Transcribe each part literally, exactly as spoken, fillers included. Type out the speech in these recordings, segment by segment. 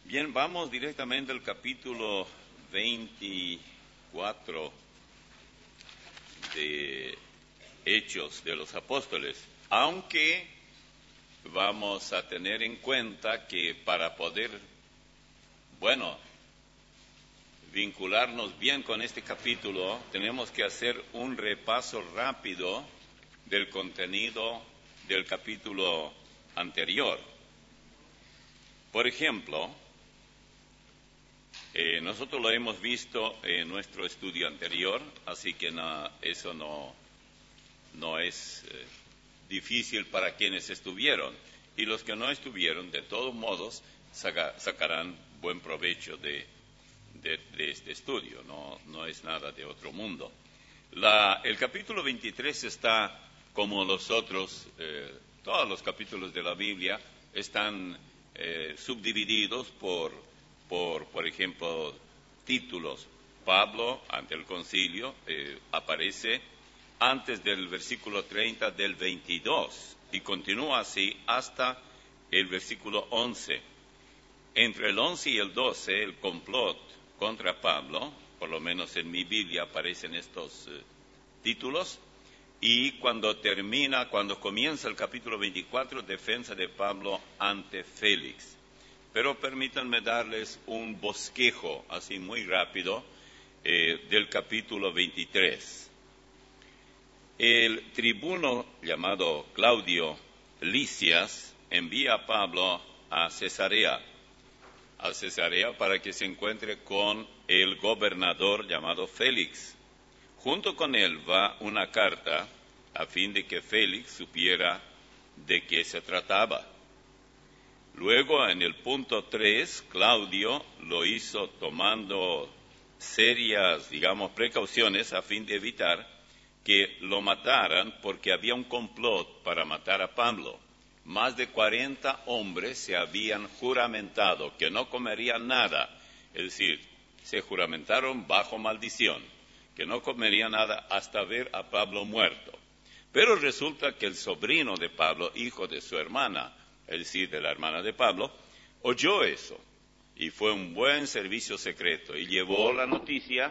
Bien, vamos directamente al capítulo veinticuatro de Hechos de los Apóstoles, aunque vamos a tener en cuenta que para poder, bueno, vincularnos bien con este capítulo, tenemos que hacer un repaso rápido del contenido del capítulo anterior. Por ejemplo, eh, nosotros lo hemos visto en nuestro estudio anterior, así que no, eso no, no es eh, difícil para quienes estuvieron. Y los que no estuvieron, de todos modos, saca, sacarán buen provecho de, de, de este estudio. No, no es nada de otro mundo. La, el capítulo veintitrés está, como los otros, eh, todos los capítulos de la Biblia, están eh, subdivididos por, por, por ejemplo, títulos. Pablo, ante el concilio, eh, aparece antes del versículo treinta del veintidós y continúa así hasta el versículo once. Entre el once y el doce, el complot contra Pablo, por lo menos en mi Biblia aparecen estos eh, títulos, y cuando termina, cuando comienza el capítulo veinticuatro, defensa de Pablo ante Félix. Pero permítanme darles un bosquejo, así muy rápido, eh, del capítulo veintitrés. El tribuno llamado Claudio Lisias envía a Pablo a Cesarea, a Cesarea para que se encuentre con el gobernador llamado Félix. Junto con él va una carta a fin de que Félix supiera de qué se trataba. Luego, en el punto tres, Claudio lo hizo tomando serias, digamos, precauciones a fin de evitar que lo mataran, porque había un complot para matar a Pablo. Más de cuarenta hombres se habían juramentado que no comerían nada, es decir, se juramentaron bajo maldición, que no comerían nada hasta ver a Pablo muerto. Pero resulta que el sobrino de Pablo, hijo de su hermana, es decir, de la hermana de Pablo, oyó eso, y fue un buen servicio secreto, y llevó la noticia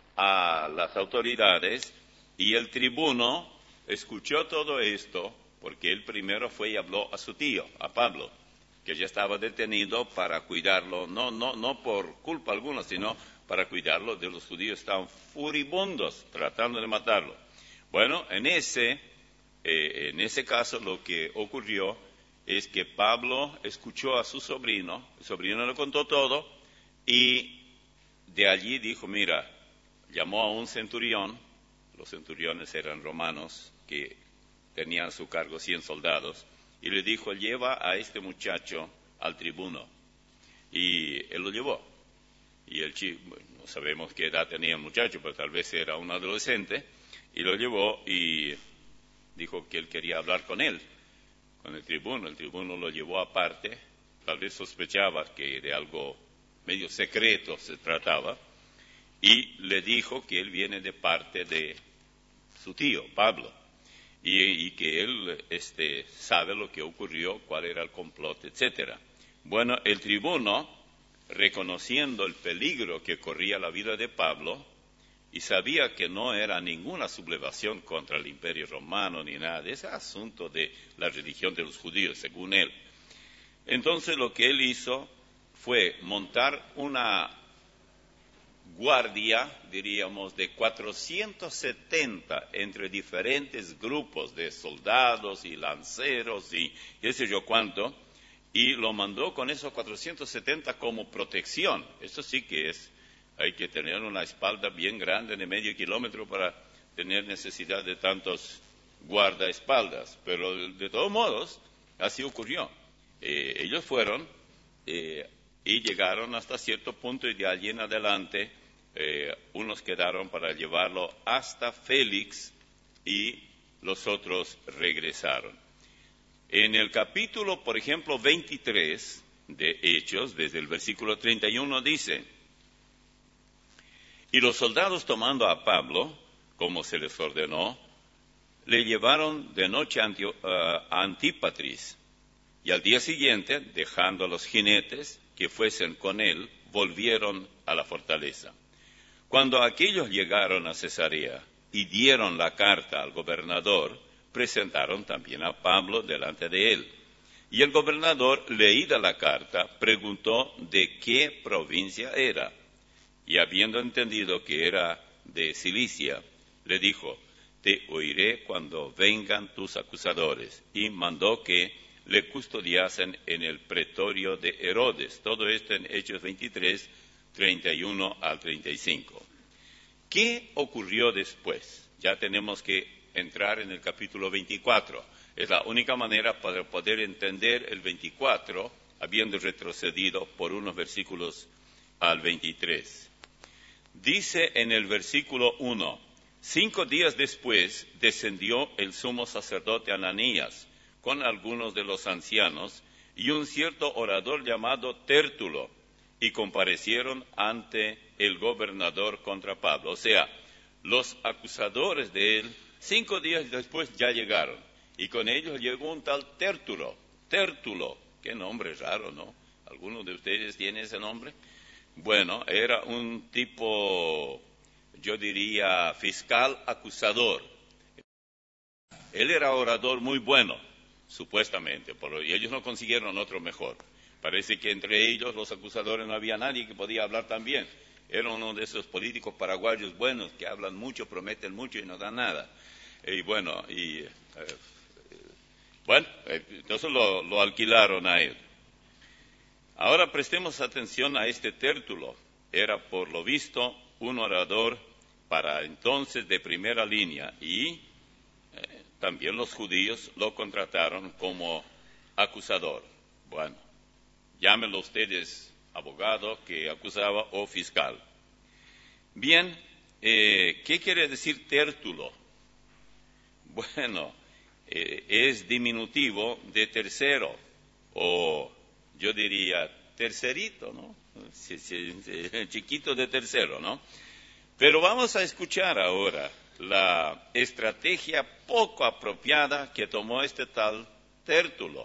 a las autoridades. Y el tribuno escuchó todo esto, porque él primero fue y habló a su tío, a Pablo, que ya estaba detenido para cuidarlo, no, no, no por culpa alguna, sino para cuidarlo de los judíos. Estaban furibundos tratando de matarlo. Bueno, en ese, eh, en ese caso lo que ocurrió es que Pablo escuchó a su sobrino, el sobrino le contó todo, y de allí dijo, mira, llamó a un centurión. Los centuriones eran romanos que tenían a su cargo cien soldados, y le dijo, lleva a este muchacho al tribuno. Y él lo llevó. Y el chico, bueno, no sabemos qué edad tenía el muchacho, pero tal vez era un adolescente, y lo llevó y dijo que él quería hablar con él, con el tribuno. El tribuno lo llevó aparte, tal vez sospechaba que de algo medio secreto se trataba, y le dijo que él viene de parte de su tío, Pablo, y, y que él este, sabe lo que ocurrió, cuál era el complot, etcétera. Bueno, el tribuno, reconociendo el peligro que corría la vida de Pablo, y sabía que no era ninguna sublevación contra el imperio romano ni nada de ese asunto de la religión de los judíos, según él. Entonces lo que él hizo fue montar una guardia, diríamos, de cuatrocientos setenta entre diferentes grupos de soldados y lanceros y qué sé yo cuánto, y lo mandó con esos cuatrocientos setenta como protección. Eso sí que es, hay que tener una espalda bien grande de medio kilómetro para tener necesidad de tantos guardaespaldas, pero de, de todos modos, así ocurrió. Eh, ellos fueron eh, y llegaron hasta cierto punto, y de allí en adelante eh, unos quedaron para llevarlo hasta Félix y los otros regresaron. En el capítulo, por ejemplo, veintitrés de Hechos, desde el versículo treinta y uno dice, y los soldados tomando a Pablo, como se les ordenó, le llevaron de noche a Antípatris, Y al día siguiente, dejando a los jinetes que fuesen con él, volvieron a la fortaleza. Cuando aquellos llegaron a Cesarea y dieron la carta al gobernador, presentaron también a Pablo delante de él. Y el gobernador, leída la carta, preguntó de qué provincia era. Y habiendo entendido que era de Cilicia, le dijo: te oiré cuando vengan tus acusadores. Y mandó que le custodiasen en el pretorio de Herodes. Todo esto en Hechos veintitrés, treinta y uno al treinta y cinco. ¿Qué ocurrió después? Ya tenemos que entrar en el capítulo veinticuatro. Es la única manera para poder entender el veinticuatro, habiendo retrocedido por unos versículos al veintitrés. Dice en el versículo uno: cinco días después descendió el sumo sacerdote Ananías con algunos de los ancianos y un cierto orador llamado Tértulo, y comparecieron ante el gobernador contra Pablo. O sea, los acusadores de él, cinco días después ya llegaron, y con ellos llegó un tal Tértulo. Tértulo, qué nombre raro, ¿no? ¿Alguno de ustedes tiene ese nombre? Bueno, era un tipo, yo diría, fiscal acusador. Él era orador muy bueno, supuestamente, pero y ellos no consiguieron otro mejor. Parece que entre ellos, los acusadores, no había nadie que podía hablar tan bien. Era uno de esos políticos paraguayos buenos que hablan mucho, prometen mucho y no dan nada. Y bueno, y, eh, bueno eh, entonces lo, lo alquilaron a él. Ahora prestemos atención a este Tértulo. Era, por lo visto, un orador para entonces de primera línea y eh, también los judíos lo contrataron como acusador. Bueno, llámenlo ustedes abogado que acusaba o fiscal. Bien, eh, ¿qué quiere decir Tértulo? Bueno, eh, es diminutivo de tercero, o yo diría tercerito, ¿no? Chiquito de tercero, ¿no? Pero vamos a escuchar ahora la estrategia poco apropiada que tomó este tal Tértulo.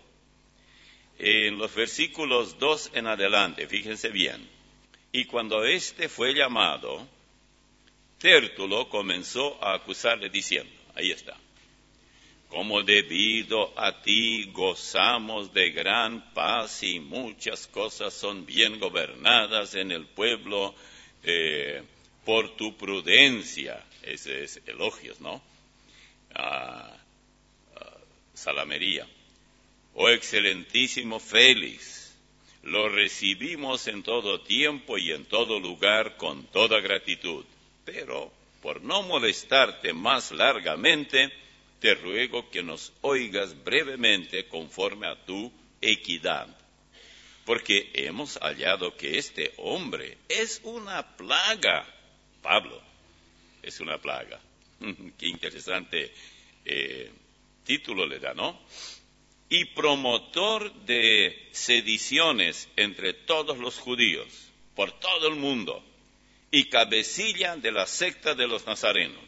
En los versículos dos en adelante, fíjense bien. Y cuando éste fue llamado, Tértulo comenzó a acusarle diciendo, ahí está: como debido a ti gozamos de gran paz y muchas cosas son bien gobernadas en el pueblo eh, por tu prudencia. Ese es elogios, ¿no? Ah, ah, salamería. Oh excelentísimo Félix, lo recibimos en todo tiempo y en todo lugar con toda gratitud. Pero, por no molestarte más largamente, te ruego que nos oigas brevemente conforme a tu equidad. Porque hemos hallado que este hombre es una plaga. Pablo es una plaga. Qué interesante eh, título le da, ¿no? Y promotor de sediciones entre todos los judíos, por todo el mundo, y cabecilla de la secta de los nazarenos.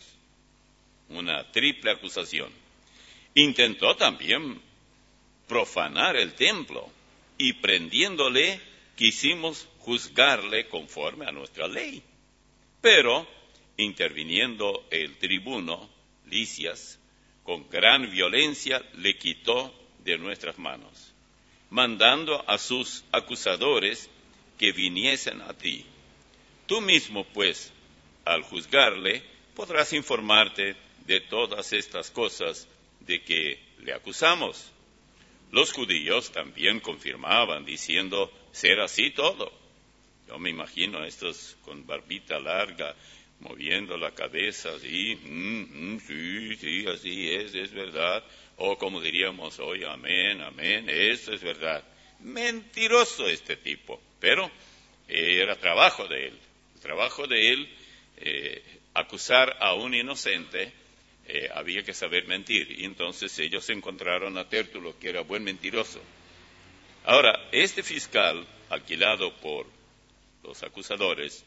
Una triple acusación. Intentó también profanar el templo, y prendiéndole quisimos juzgarle conforme a nuestra ley. Pero, interviniendo el tribuno, Lisias, con gran violencia le quitó de nuestras manos, mandando a sus acusadores que viniesen a ti. Tú mismo, pues, al juzgarle, podrás informarte de todas estas cosas de que le acusamos. Los judíos también confirmaban, diciendo ser así todo. Yo me imagino a estos con barbita larga, moviendo la cabeza así, mm, mm, sí, sí, así es, es verdad. O como diríamos hoy, amén, amén, eso es verdad. Mentiroso este tipo, pero eh, era trabajo de él. El trabajo de él, eh, acusar a un inocente, eh, había que saber mentir. Y entonces ellos encontraron a Tértulo, que era buen mentiroso. Ahora, este fiscal, alquilado por los acusadores,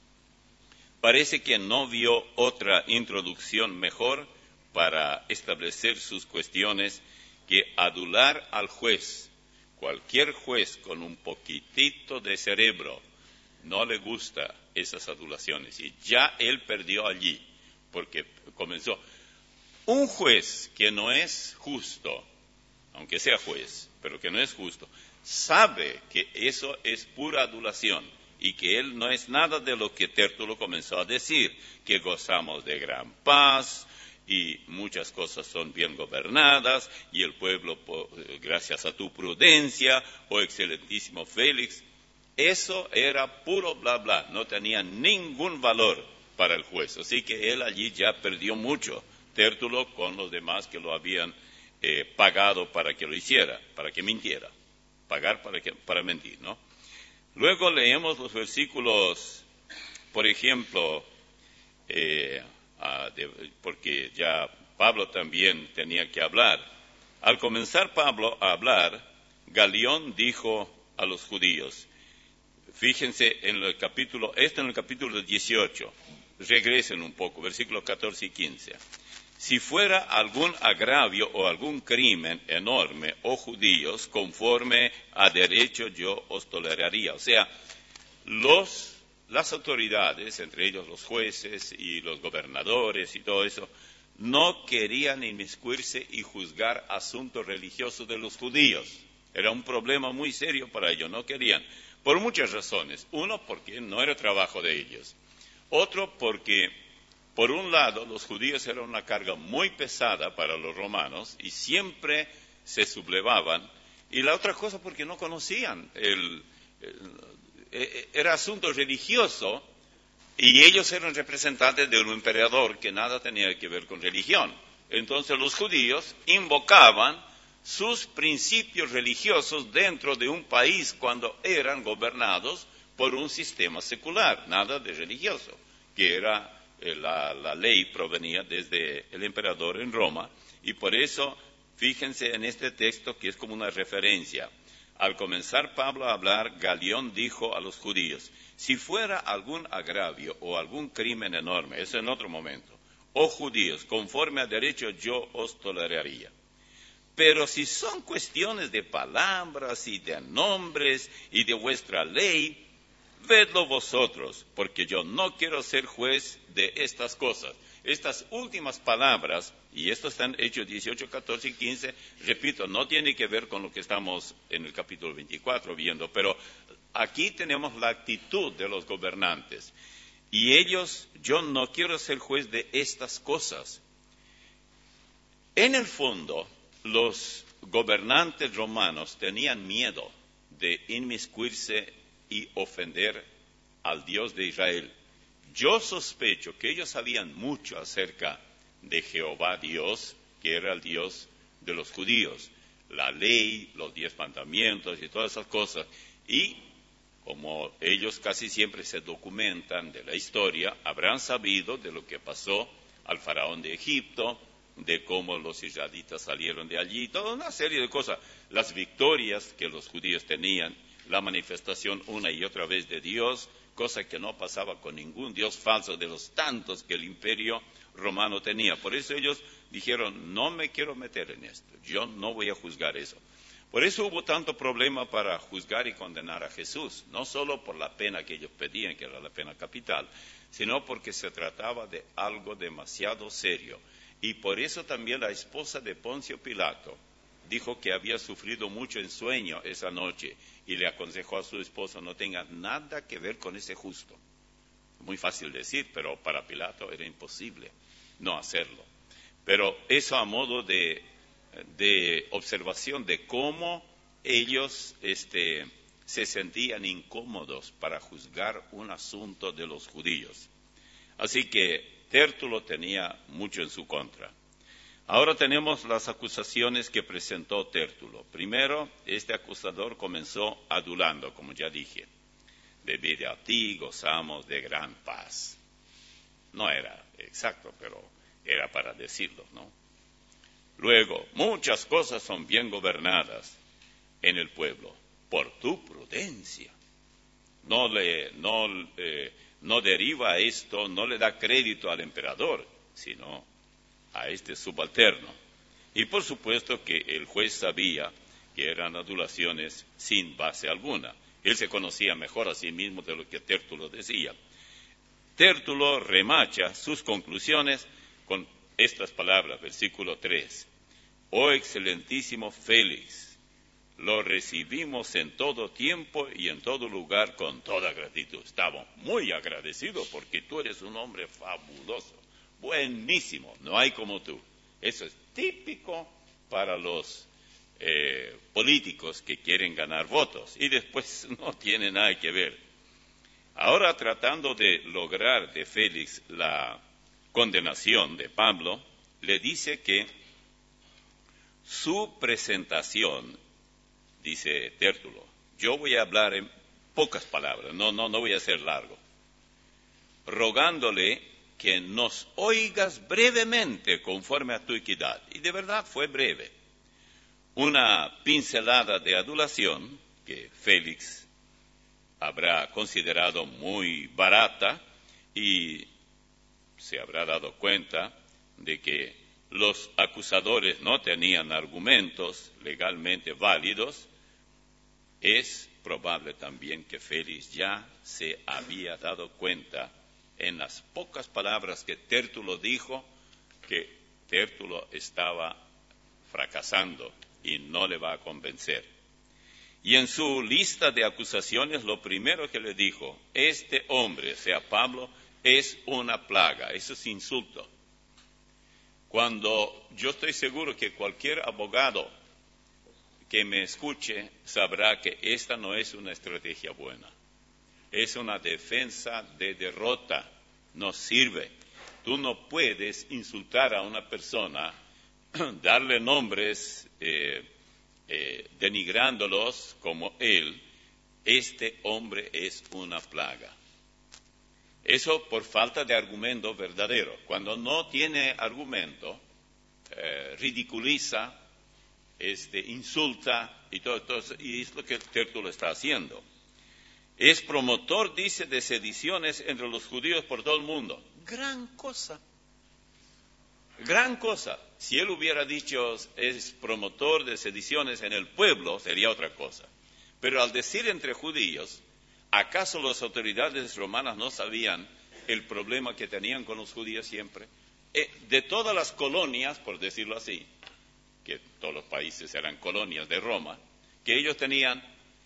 parece que no vio otra introducción mejor para establecer sus cuestiones que adular al juez Cualquier juez con un poquitito de cerebro no le gusta esas adulaciones. Y ya él perdió allí, porque comenzó. Un juez que no es justo, aunque sea juez, pero que no es justo, sabe que eso es pura adulación y que él no es nada de lo que Tértulo comenzó a decir, que gozamos de gran paz y muchas cosas son bien gobernadas y el pueblo, gracias a tu prudencia, oh excelentísimo Félix. Eso era puro bla bla, no tenía ningún valor para el juez, así que él allí ya perdió mucho, Tértulo con los demás que lo habían eh, pagado para que lo hiciera, para que mintiera, pagar para, que, para mentir, ¿no? Luego leemos los versículos, por ejemplo, eh, ah, de, porque ya Pablo también tenía que hablar. Al comenzar Pablo a hablar, Galión dijo a los judíos, fíjense en el capítulo, esto en el capítulo dieciocho, regresen un poco, versículos catorce y quince. Si fuera algún agravio o algún crimen enorme, oh judíos, conforme a derecho yo os toleraría. O sea, los, las autoridades, entre ellos los jueces y los gobernadores y todo eso, no querían inmiscuirse y juzgar asuntos religiosos de los judíos. Era un problema muy serio para ellos, no querían. Por muchas razones. Uno, porque no era trabajo de ellos. Otro, porque, por un lado, los judíos eran una carga muy pesada para los romanos y siempre se sublevaban. Y la otra cosa, porque no conocían. El, el, era asunto religioso y ellos eran representantes de un emperador que nada tenía que ver con religión. Entonces los judíos invocaban sus principios religiosos dentro de un país cuando eran gobernados por un sistema secular, nada de religioso, que era eh, la, la ley provenía desde el emperador en Roma, y por eso, fíjense en este texto que es como una referencia. Al comenzar Pablo a hablar, Galión dijo a los judíos, si fuera algún agravio o algún crimen enorme, eso en otro momento, oh judíos, conforme a derecho yo os toleraría. Pero si son cuestiones de palabras y de nombres y de vuestra ley, vedlo vosotros, porque yo no quiero ser juez de estas cosas. Estas últimas palabras, y esto está en Hechos dieciocho, catorce y quince, repito, no tiene que ver con lo que estamos en el capítulo veinticuatro viendo, pero aquí tenemos la actitud de los gobernantes. Y ellos, yo no quiero ser juez de estas cosas. En el fondo, los gobernantes romanos tenían miedo de inmiscuirse y ofender al Dios de Israel. Yo sospecho que ellos sabían mucho acerca de Jehová Dios, que era el Dios de los judíos, la ley, los diez mandamientos y todas esas cosas. Y como ellos casi siempre se documentan de la historia, habrán sabido de lo que pasó al faraón de Egipto, de cómo los israelitas salieron de allí, toda una serie de cosas, las victorias que los judíos tenían, la manifestación una y otra vez de Dios, cosa que no pasaba con ningún Dios falso de los tantos que el imperio romano tenía. Por eso ellos dijeron, no me quiero meter en esto, yo no voy a juzgar eso. Por eso hubo tanto problema para juzgar y condenar a Jesús, no solo por la pena que ellos pedían, que era la pena capital, sino porque se trataba de algo demasiado serio. Y por eso también la esposa de Poncio Pilato dijo que había sufrido mucho en sueño esa noche y le aconsejó a su esposo no tenga nada que ver con ese justo. Muy fácil decir, pero para Pilato era imposible no hacerlo. Pero eso a modo de, de observación de cómo ellos este, se sentían incómodos para juzgar un asunto de los judíos. Así que Tértulo tenía mucho en su contra. Ahora tenemos las acusaciones que presentó Tértulo. Primero, este acusador comenzó adulando, como ya dije. Debido a ti gozamos de gran paz. No era exacto, pero era para decirlo, ¿no? Luego, muchas cosas son bien gobernadas en el pueblo por tu prudencia. No le, no, eh, no deriva esto, no le da crédito al emperador, sino a este subalterno. Y por supuesto que el juez sabía que eran adulaciones sin base alguna. Él se conocía mejor a sí mismo de lo que Tértulo decía. Tértulo remacha sus conclusiones con estas palabras, versículo tres. Oh excelentísimo Félix, lo recibimos en todo tiempo y en todo lugar con toda gratitud. Estamos muy agradecidos porque tú eres un hombre fabuloso, buenísimo, no hay como tú. Eso es típico para los eh, políticos que quieren ganar votos y después no tiene nada que ver. Ahora, tratando de lograr de Félix la condenación de Pablo, le dice que su presentación, dice Tértulo, yo voy a hablar en pocas palabras, no, no, no voy a ser largo, rogándole que nos oigas brevemente conforme a tu equidad. Y de verdad fue breve. Una pincelada de adulación que Félix habrá considerado muy barata y se habrá dado cuenta de que los acusadores no tenían argumentos legalmente válidos. Es probable también que Félix ya se había dado cuenta en las pocas palabras que Tértulo dijo que Tértulo estaba fracasando y no le va a convencer. Y en su lista de acusaciones, lo primero que le dijo, este hombre, o sea, Pablo, es una plaga, eso es insulto. Cuando yo estoy seguro que cualquier abogado que me escuche sabrá que esta no es una estrategia buena. Es una defensa de derrota, no sirve. Tú no puedes insultar a una persona, darle nombres eh, eh, denigrándolos como él. Este hombre es una plaga. Eso por falta de argumento verdadero. Cuando no tiene argumento, eh, ridiculiza, este, insulta y todo, todo eso, y es lo que Tértulo está haciendo. Es promotor, dice, de sediciones entre los judíos por todo el mundo. Gran cosa. Gran cosa. Si él hubiera dicho es promotor de sediciones en el pueblo, sería otra cosa. Pero al decir entre judíos, ¿acaso las autoridades romanas no sabían el problema que tenían con los judíos siempre? Eh, de todas las colonias, por decirlo así, que todos los países eran colonias de Roma, que ellos tenían,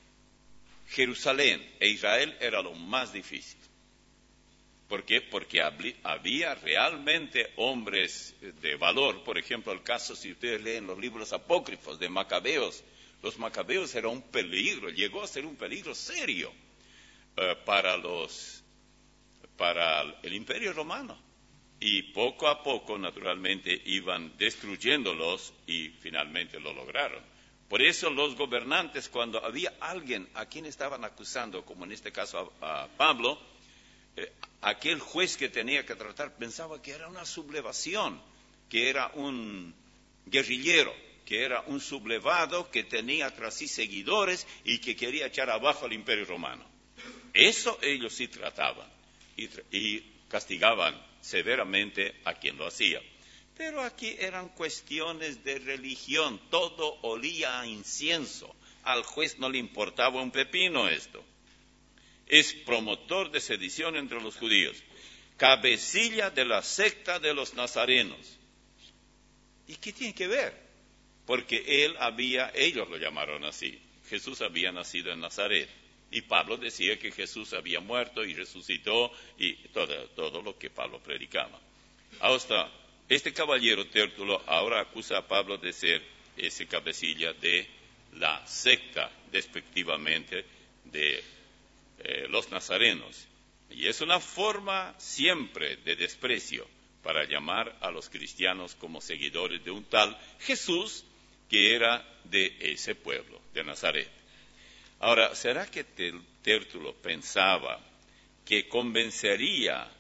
Jerusalén e Israel era lo más difícil. ¿Por qué? Porque había realmente hombres de valor. Por ejemplo, el caso, si ustedes leen los libros apócrifos de Macabeos, los Macabeos eran un peligro, llegó a ser un peligro serio uh, para los, para el Imperio Romano. Y poco a poco, naturalmente, iban destruyéndolos y finalmente lo lograron. Por eso los gobernantes, cuando había alguien a quien estaban acusando, como en este caso a, a Pablo, eh, aquel juez que tenía que tratar pensaba que era una sublevación, que era un guerrillero, que era un sublevado que tenía tras sí seguidores y que quería echar abajo al Imperio Romano. Eso ellos sí trataban y, y castigaban severamente a quien lo hacía. Pero aquí eran cuestiones de religión, todo olía a incienso. Al juez no le importaba un pepino esto. Es promotor de sedición entre los judíos, cabecilla de la secta de los nazarenos. ¿Y qué tiene que ver? Porque él había, ellos lo llamaron así, Jesús había nacido en Nazaret. Y Pablo decía que Jesús había muerto y resucitó y todo, todo lo que Pablo predicaba. Ahora, este caballero Tértulo ahora acusa a Pablo de ser ese cabecilla de la secta, despectivamente, de eh, los nazarenos. Y es una forma siempre de desprecio para llamar a los cristianos como seguidores de un tal Jesús que era de ese pueblo, de Nazaret. Ahora, ¿será que Tértulo pensaba que convencería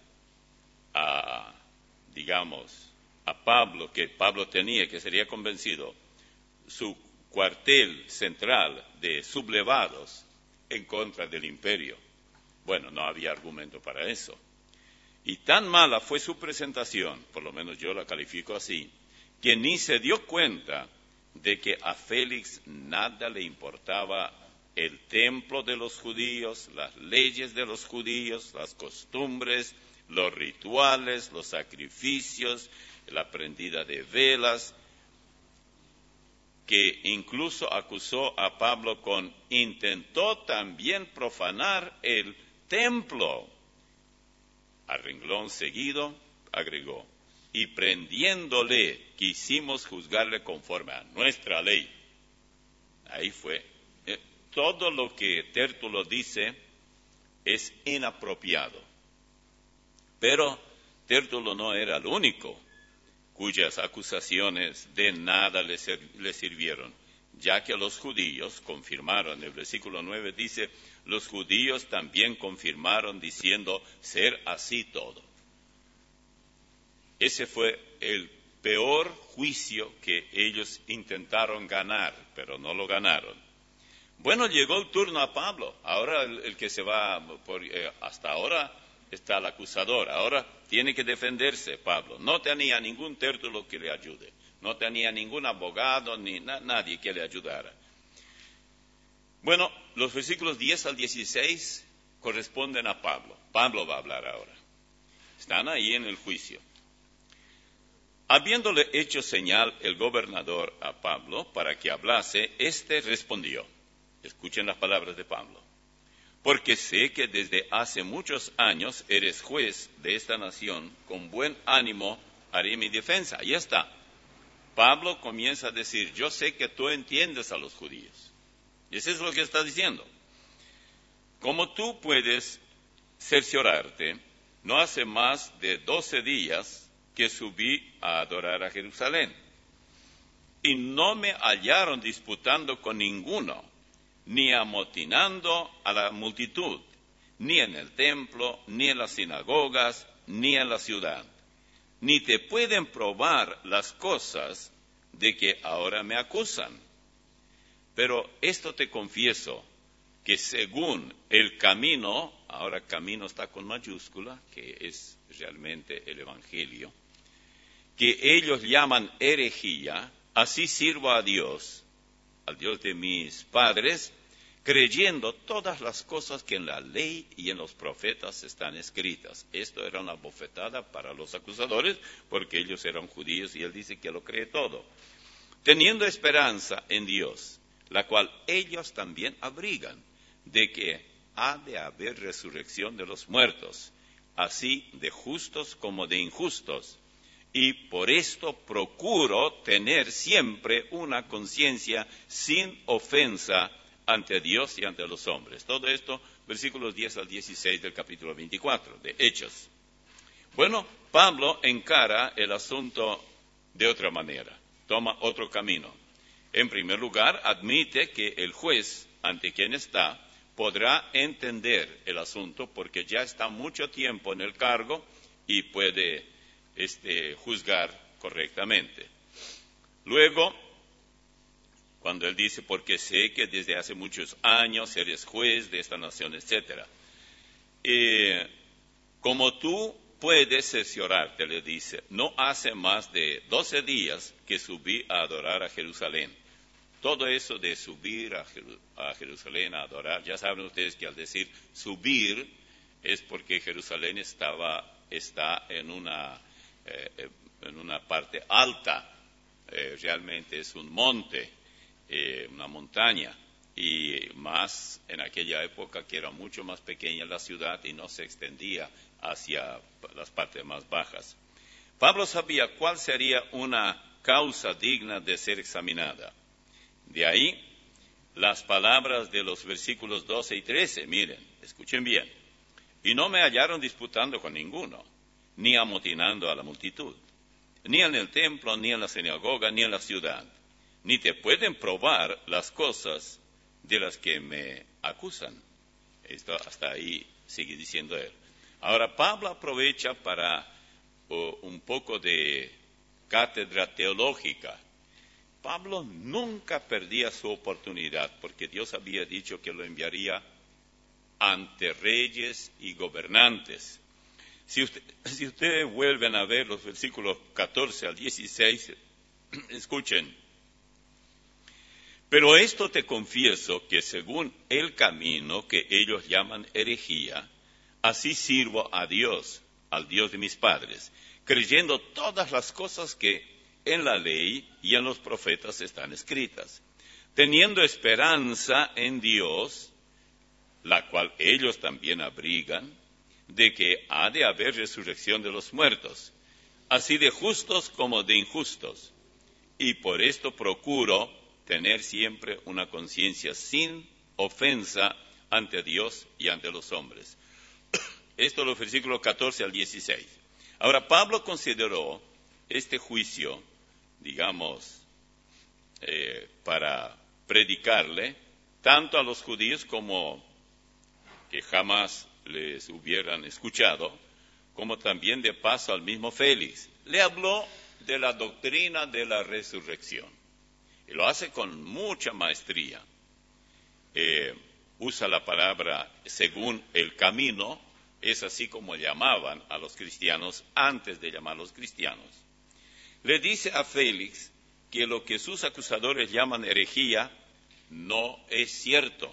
a, digamos, a Pablo, que Pablo tenía, que sería convencido, su cuartel central de sublevados en contra del imperio? Bueno, no había argumento para eso. Y tan mala fue su presentación, por lo menos yo la califico así, que ni se dio cuenta de que a Félix nada le importaba el templo de los judíos, las leyes de los judíos, las costumbres, los rituales, los sacrificios, la prendida de velas, que incluso acusó a Pablo con intentó también profanar el templo. A renglón seguido agregó, y prendiéndole quisimos juzgarle conforme a nuestra ley. Ahí fue. Eh, todo lo que Tértulo dice es inapropiado. Pero Tértulo no era el único cuyas acusaciones de nada le, le sirvieron, ya que los judíos confirmaron, el versículo nueve dice, los judíos también confirmaron diciendo ser así todo. Ese fue el peor juicio que ellos intentaron ganar, pero no lo ganaron. Bueno, llegó el turno a Pablo. Ahora el, el que se va, por, eh, hasta ahora está el acusador. Ahora tiene que defenderse Pablo. No tenía ningún tértulo que le ayude. No tenía ningún abogado ni na, nadie que le ayudara. Bueno, los versículos diez al dieciséis corresponden a Pablo. Pablo va a hablar ahora. Están ahí en el juicio. Habiéndole hecho señal el gobernador a Pablo para que hablase, éste respondió. Escuchen las palabras de Pablo. Porque sé que desde hace muchos años eres juez de esta nación, con buen ánimo haré mi defensa. Ahí está. Pablo comienza a decir, yo sé que tú entiendes a los judíos. Y eso es lo que está diciendo. Como tú puedes cerciorarte, no hace más de doce días que subí a adorar a Jerusalén. Y no me hallaron disputando con ninguno, ni amotinando a la multitud, ni en el templo, ni en las sinagogas, ni en la ciudad. Ni te pueden probar las cosas de que ahora me acusan. Pero esto te confieso, que según el camino, ahora camino está con mayúscula, que es realmente el Evangelio, que ellos llaman herejía, así sirvo a Dios, al Dios de mis padres, creyendo todas las cosas que en la ley y en los profetas están escritas. Esto era una bofetada para los acusadores, porque ellos eran judíos y él dice que lo cree todo. Teniendo esperanza en Dios, la cual ellos también abrigan, de que ha de haber resurrección de los muertos, así de justos como de injustos. Y por esto procuro tener siempre una conciencia sin ofensa ante Dios y ante los hombres. Todo esto, versículos diez al dieciséis del capítulo veinticuatro de Hechos. Bueno, Pablo encara el asunto de otra manera, toma otro camino. En primer lugar, admite que el juez ante quien está podrá entender el asunto porque ya está mucho tiempo en el cargo y puede este, juzgar correctamente. Luego, cuando él dice, porque sé que desde hace muchos años eres juez de esta nación, etcétera. Eh, como tú puedes cerciorarte, le dice, no hace más de doce días que subí a adorar a Jerusalén. Todo eso de subir a, Jer- a Jerusalén a adorar, ya saben ustedes que al decir subir es porque Jerusalén estaba, está en una, eh, en una parte alta, eh, realmente es un monte, eh, una montaña, y más en aquella época que era mucho más pequeña la ciudad y no se extendía hacia las partes más bajas. Pablo sabía cuál sería una causa digna de ser examinada. De ahí las palabras de los versículos doce y trece, miren, escuchen bien. Y no me hallaron disputando con ninguno, ni amotinando a la multitud, ni en el templo, ni en la sinagoga, ni en la ciudad. Ni te pueden probar las cosas de las que me acusan. Esto hasta ahí sigue diciendo él. Ahora Pablo aprovecha para uh, un poco de cátedra teológica. Pablo nunca perdía su oportunidad porque Dios había dicho que lo enviaría ante reyes y gobernantes. Si usted, si ustedes vuelven a ver los versículos catorce al dieciséis, escuchen. Pero esto te confieso que según el camino que ellos llaman herejía, así sirvo a Dios, al Dios de mis padres, creyendo todas las cosas que en la ley y en los profetas están escritas, teniendo esperanza en Dios, la cual ellos también abrigan, de que ha de haber resurrección de los muertos, así de justos como de injustos. Y por esto procuro tener siempre una conciencia sin ofensa ante Dios y ante los hombres. Esto es los versículos catorce al dieciséis. Ahora, Pablo consideró este juicio, digamos, eh, para predicarle tanto a los judíos como que jamás les hubieran escuchado, como también de paso al mismo Félix. Le habló de la doctrina de la resurrección. Y lo hace con mucha maestría. Eh, usa la palabra según el camino, es así como llamaban a los cristianos antes de llamarlos cristianos. Le dice a Félix que lo que sus acusadores llaman herejía no es cierto.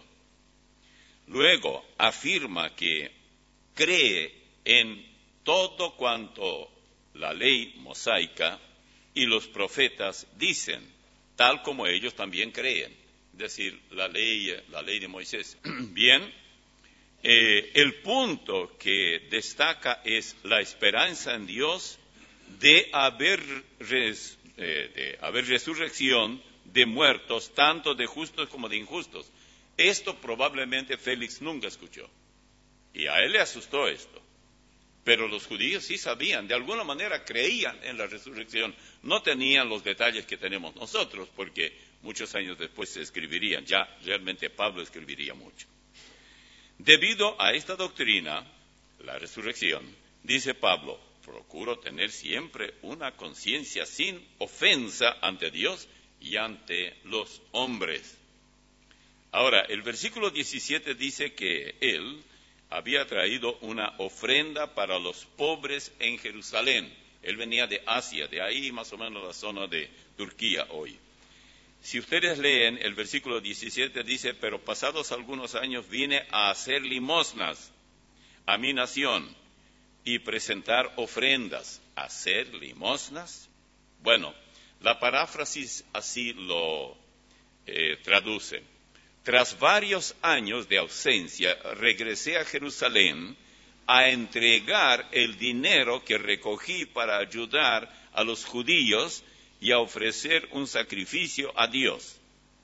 Luego afirma que cree en todo cuanto la ley mosaica y los profetas dicen, tal como ellos también creen, es decir, la ley, la ley de Moisés. Bien, eh, el punto que destaca es la esperanza en Dios de haber, res, eh, de haber resurrección de muertos, tanto de justos como de injustos. Esto probablemente Félix nunca escuchó, y a él le asustó esto. Pero los judíos sí sabían, de alguna manera creían en la resurrección. No tenían los detalles que tenemos nosotros, porque muchos años después se escribirían. Ya realmente Pablo escribiría mucho. Debido a esta doctrina, la resurrección, dice Pablo, procuro tener siempre una conciencia sin ofensa ante Dios y ante los hombres. Ahora, el versículo diecisiete dice que él había traído una ofrenda para los pobres en Jerusalén. Él venía de Asia, de ahí más o menos la zona de Turquía hoy. Si ustedes leen el versículo diecisiete, dice, pero pasados algunos años vine a hacer limosnas a mi nación y presentar ofrendas. ¿Hacer limosnas? Bueno, la paráfrasis así lo eh, traduce. Tras varios años de ausencia, regresé a Jerusalén a entregar el dinero que recogí para ayudar a los judíos y a ofrecer un sacrificio a Dios.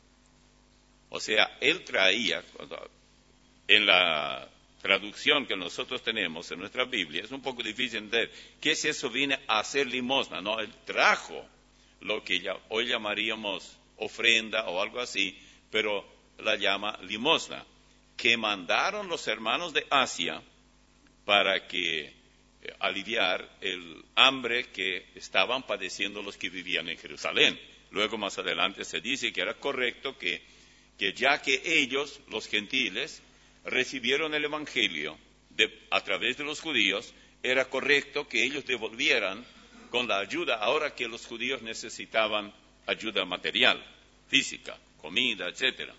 O sea, él traía, en la traducción que nosotros tenemos en nuestra Biblia, es un poco difícil entender, ¿qué es eso? Vine a hacer limosna. No, él trajo lo que ya, hoy llamaríamos ofrenda o algo así, pero la llama limosna, que mandaron los hermanos de Asia para que eh, aliviar el hambre que estaban padeciendo los que vivían en Jerusalén. Luego más adelante se dice que era correcto que, que ya que ellos, los gentiles, recibieron el evangelio de, a través de los judíos, era correcto que ellos devolvieran con la ayuda, ahora que los judíos necesitaban ayuda material, física, comida, etcétera.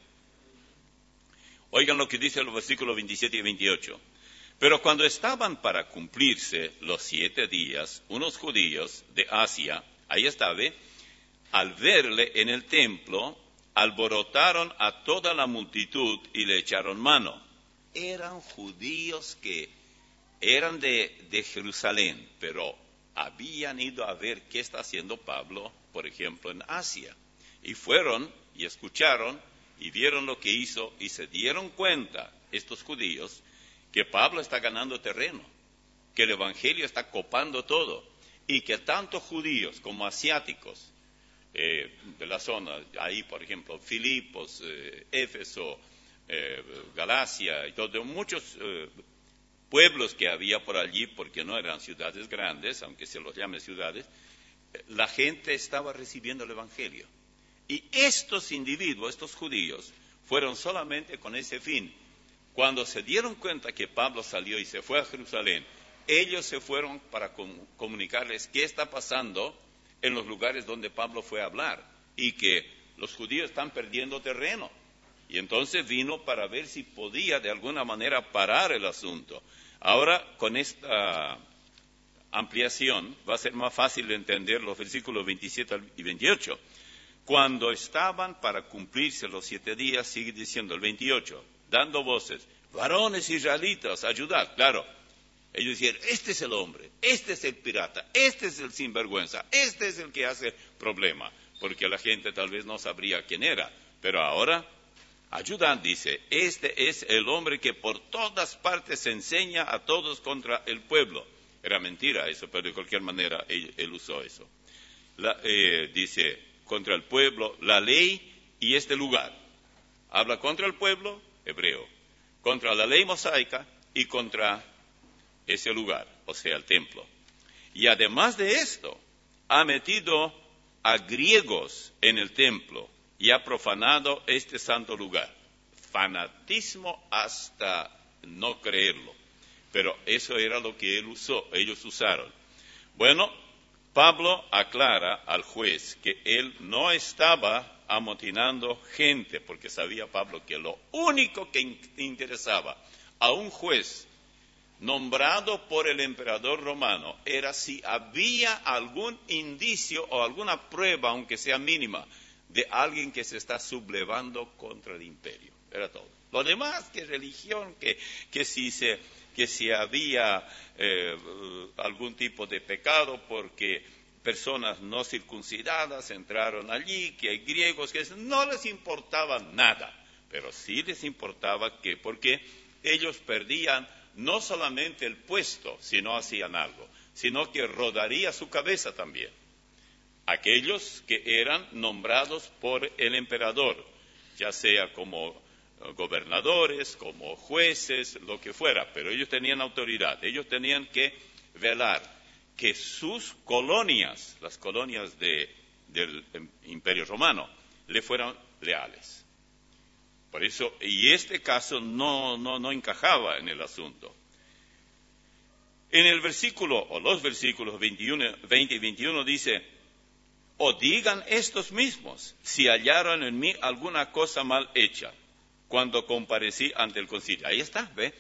Oigan lo que dice los versículos veintisiete y veintiocho. Pero cuando estaban para cumplirse los siete días, unos judíos de Asia, ahí estaba, al verle en el templo, alborotaron a toda la multitud y le echaron mano. Eran judíos que eran de, de Jerusalén, pero habían ido a ver qué está haciendo Pablo, por ejemplo, en Asia. Y fueron y escucharon y vieron lo que hizo y se dieron cuenta, estos judíos, que Pablo está ganando terreno, que el evangelio está copando todo, y que tanto judíos como asiáticos eh, de la zona, ahí por ejemplo, Filipos, eh, Éfeso, eh, Galacia, y todo, muchos eh, pueblos que había por allí, porque no eran ciudades grandes, aunque se los llame ciudades, la gente estaba recibiendo el evangelio. Y estos individuos, estos judíos, fueron solamente con ese fin. Cuando se dieron cuenta que Pablo salió y se fue a Jerusalén, ellos se fueron para comunicarles qué está pasando en los lugares donde Pablo fue a hablar, y que los judíos están perdiendo terreno. Y entonces vino para ver si podía de alguna manera parar el asunto. Ahora, con esta ampliación, va a ser más fácil de entender los versículos veintisiete y veintiocho. Cuando estaban para cumplirse los siete días, sigue diciendo el veintiocho, dando voces, varones israelitas, ayudad. Claro, ellos decían, este es el hombre, este es el pirata, este es el sinvergüenza, este es el que hace problema, porque la gente tal vez no sabría quién era, pero ahora, ayudad, dice, este es el hombre que por todas partes enseña a todos contra el pueblo. Era mentira eso, pero de cualquier manera él, él usó eso. La, eh, dice, contra el pueblo, la ley y este lugar. Habla contra el pueblo, hebreo, contra la ley mosaica y contra ese lugar, o sea, el templo. Y además de esto, ha metido a griegos en el templo y ha profanado este santo lugar. Fanatismo hasta no creerlo. Pero eso era lo que él usó, ellos usaron. Bueno, Pablo aclara al juez que él no estaba amotinando gente, porque sabía Pablo que lo único que interesaba a un juez nombrado por el emperador romano era si había algún indicio o alguna prueba, aunque sea mínima, de alguien que se está sublevando contra el imperio. Era todo. Lo demás, que religión, que, que si se... que si había eh, algún tipo de pecado porque personas no circuncidadas entraron allí, que hay griegos, que no les importaba nada, pero sí les importaba que, porque ellos perdían no solamente el puesto si no hacían algo, sino que rodaría su cabeza también. Aquellos que eran nombrados por el emperador, ya sea como gobernadores, como jueces, lo que fuera, pero ellos tenían autoridad, ellos tenían que velar que sus colonias, las colonias de, del Imperio Romano, le fueran leales. Por eso, y este caso no, no, no encajaba en el asunto. En el versículo, o los versículos veintiuno, veinte y veintiuno dice, o digan estos mismos, si hallaron en mí alguna cosa mal hecha, cuando comparecí ante el concilio. Ahí está, ¿ve?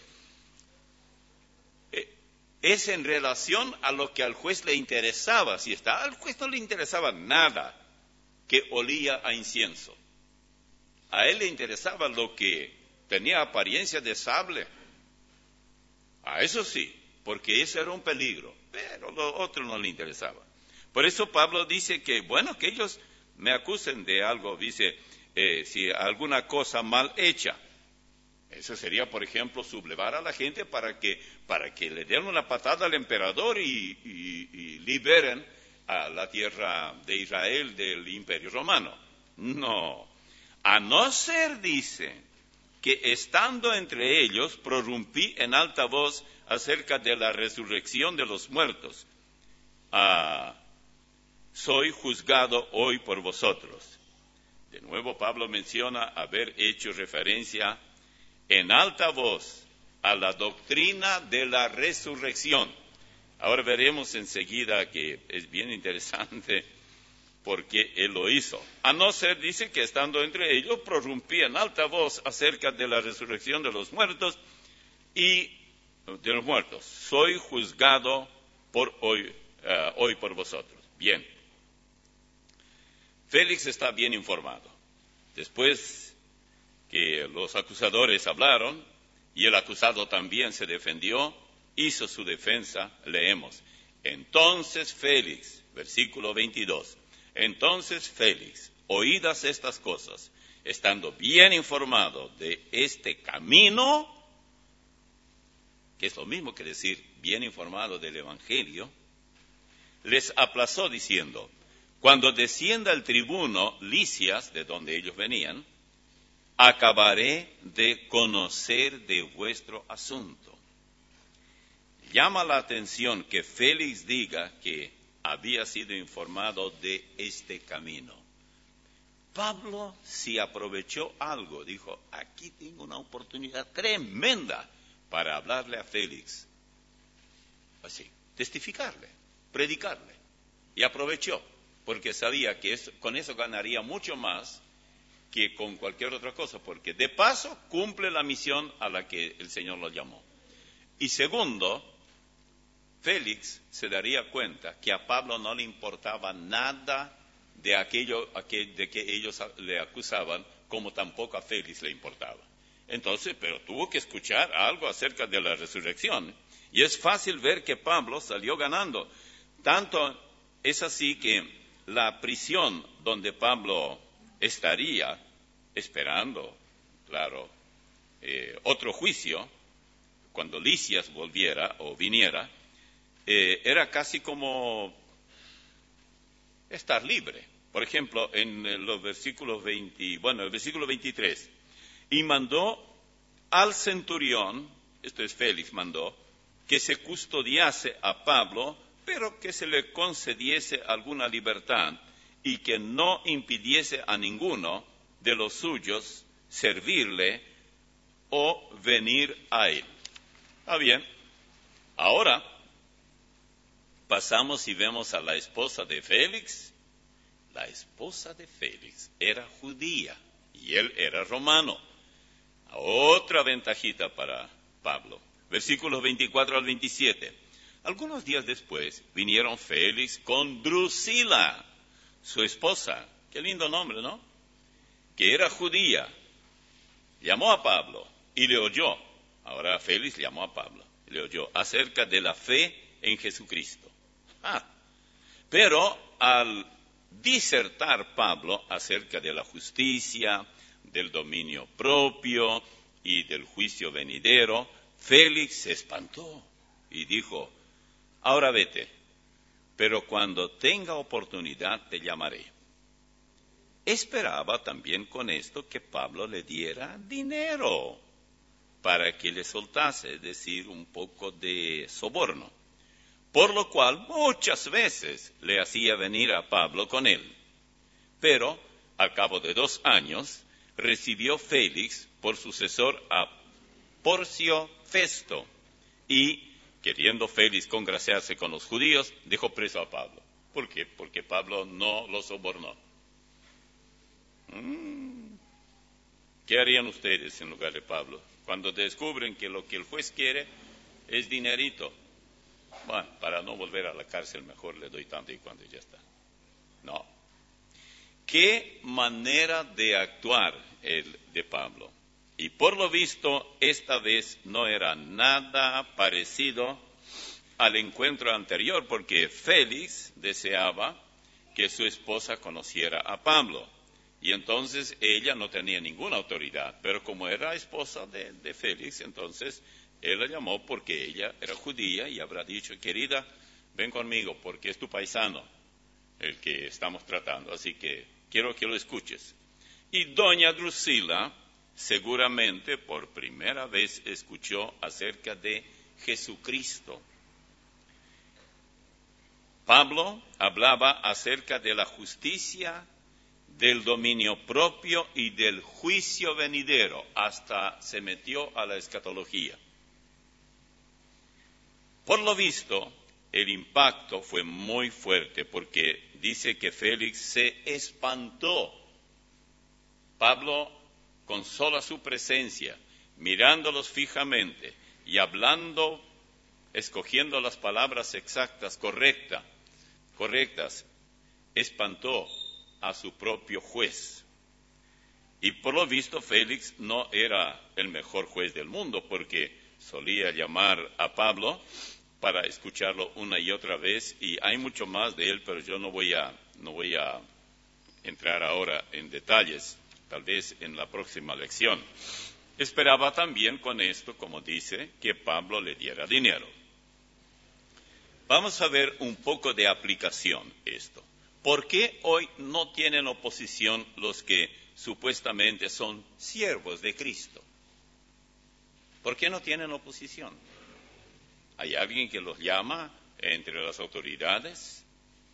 Es en relación a lo que al juez le interesaba. Si está, al juez no le interesaba nada que olía a incienso. A él le interesaba lo que tenía apariencia de sable. A eso sí, porque eso era un peligro, pero lo otro no le interesaba. Por eso Pablo dice que, bueno, que ellos me acusen de algo, dice, Eh, si alguna cosa mal hecha. Eso sería, por ejemplo, sublevar a la gente para que, para que le den una patada al emperador y, y, y liberen a la tierra de Israel del Imperio Romano. No. A no ser, dice, que estando entre ellos prorrumpí en alta voz acerca de la resurrección de los muertos. Ah, soy juzgado hoy por vosotros. De nuevo Pablo menciona haber hecho referencia en alta voz a la doctrina de la resurrección. Ahora veremos enseguida que es bien interesante porque él lo hizo. A no ser, dice, que estando entre ellos prorrumpí en alta voz acerca de la resurrección de los muertos y de los muertos. Soy juzgado por hoy, uh, hoy por vosotros. Bien. Félix está bien informado. Después que los acusadores hablaron y el acusado también se defendió, hizo su defensa, leemos. Entonces Félix, versículo veintidós, entonces Félix, oídas estas cosas, estando bien informado de este camino, que es lo mismo que decir bien informado del Evangelio, les aplazó diciendo, cuando descienda el tribuno Lisias, de donde ellos venían, acabaré de conocer de vuestro asunto. Llama la atención que Félix diga que había sido informado de este camino. Pablo, si aprovechó algo, dijo, aquí tengo una oportunidad tremenda para hablarle a Félix. Así, testificarle, predicarle. Y aprovechó. porque sabía que eso, con eso ganaría mucho más que con cualquier otra cosa, porque de paso cumple la misión a la que el Señor lo llamó. Y segundo, Félix se daría cuenta que a Pablo no le importaba nada de aquello de que ellos le acusaban, como tampoco a Félix le importaba. Entonces, pero tuvo que escuchar algo acerca de la resurrección. Y es fácil ver que Pablo salió ganando. Tanto es así que la prisión donde Pablo estaría esperando, claro, eh, otro juicio, cuando Lisias volviera o viniera, eh, era casi como estar libre. Por ejemplo, en los versículos veinte, bueno, el versículo veintitrés, y mandó al centurión, esto es Félix, mandó, que se custodiase a Pablo, pero que se le concediese alguna libertad y que no impidiese a ninguno de los suyos servirle o venir a él. Está bien. Ahora pasamos y vemos a la esposa de Félix. La esposa de Félix era judía y él era romano. Otra ventajita para Pablo. Versículos veinticuatro al veintisiete. Algunos días después vinieron Félix con Drusila, su esposa. Qué lindo nombre, ¿no? Que era judía. Llamó a Pablo y le oyó. Ahora Félix llamó a Pablo y le oyó acerca de la fe en Jesucristo. Ah, pero al disertar Pablo acerca de la justicia, del dominio propio y del juicio venidero, Félix se espantó y dijo, ahora vete, pero cuando tenga oportunidad te llamaré. Esperaba también con esto que Pablo le diera dinero para que le soltase, es decir, un poco de soborno. Por lo cual muchas veces le hacía venir a Pablo con él. Pero, al cabo de dos años, recibió Félix por sucesor a Porcio Festo, y, queriendo Félix congraciarse con los judíos, dejó preso a Pablo. ¿Por qué? Porque Pablo no lo sobornó. Mm. ¿Qué harían ustedes en lugar de Pablo? Cuando descubren que lo que el juez quiere es dinerito. Bueno, para no volver a la cárcel, mejor le doy tanto y cuando ya está. No. ¿Qué manera de actuar el de Pablo? Y por lo visto, esta vez no era nada parecido al encuentro anterior, porque Félix deseaba que su esposa conociera a Pablo. Y entonces ella no tenía ninguna autoridad, pero como era esposa de, de Félix, entonces él la llamó porque ella era judía y habrá dicho, querida, ven conmigo porque es tu paisano el que estamos tratando, así que quiero que lo escuches. Y doña Drusila seguramente por primera vez escuchó acerca de Jesucristo. Pablo hablaba acerca de la justicia, del dominio propio y del juicio venidero, hasta se metió a la escatología. Por lo visto, el impacto fue muy fuerte, porque dice que Félix se espantó. Pablo, con sola su presencia, mirándolos fijamente y hablando, escogiendo las palabras exactas, correctas, correctas, espantó a su propio juez. Y por lo visto Félix no era el mejor juez del mundo, porque solía llamar a Pablo para escucharlo una y otra vez, y hay mucho más de él, pero yo no voy a, no voy a entrar ahora en detalles, tal vez en la próxima lección. Esperaba también con esto, como dice, que Pablo le diera dinero. Vamos a ver un poco de aplicación esto. ¿Por qué hoy no tienen oposición los que supuestamente son siervos de Cristo? ¿Por qué no tienen oposición? ¿Hay alguien que los llama entre las autoridades?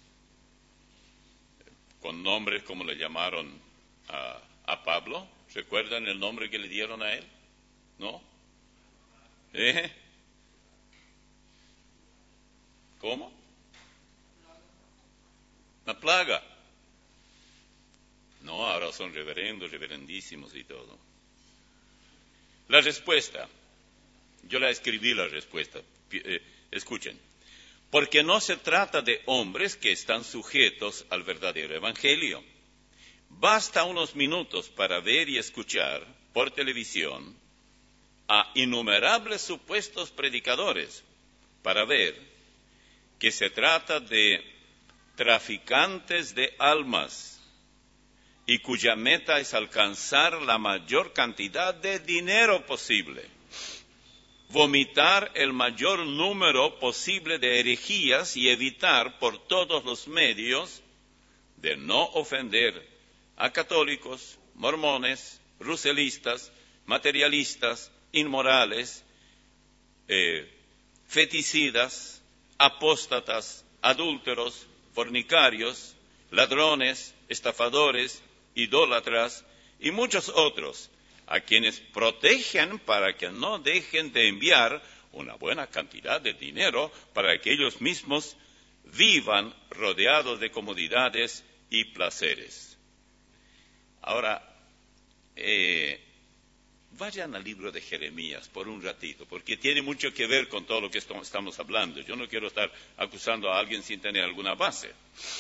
Con nombres como le llamaron a, a Pablo. ¿Recuerdan el nombre que le dieron a él? ¿No? ¿Eh? ¿Cómo? una plaga. No, ahora son reverendos, reverendísimos y todo. La respuesta, yo la escribí la respuesta, eh, escuchen. Porque no se trata de hombres que están sujetos al verdadero evangelio. Basta unos minutos para ver y escuchar por televisión a innumerables supuestos predicadores para ver que se trata de traficantes de almas y cuya meta es alcanzar la mayor cantidad de dinero posible, vomitar el mayor número posible de herejías y evitar por todos los medios de no ofender a católicos, mormones, ruselistas, materialistas, inmorales, eh, feticidas, apóstatas, adúlteros, fornicarios, ladrones, estafadores, idólatras y muchos otros, a quienes protegen para que no dejen de enviar una buena cantidad de dinero para que ellos mismos vivan rodeados de comodidades y placeres. Ahora, eh, vayan al libro de Jeremías por un ratito, porque tiene mucho que ver con todo lo que estamos hablando. Yo no quiero estar acusando a alguien sin tener alguna base.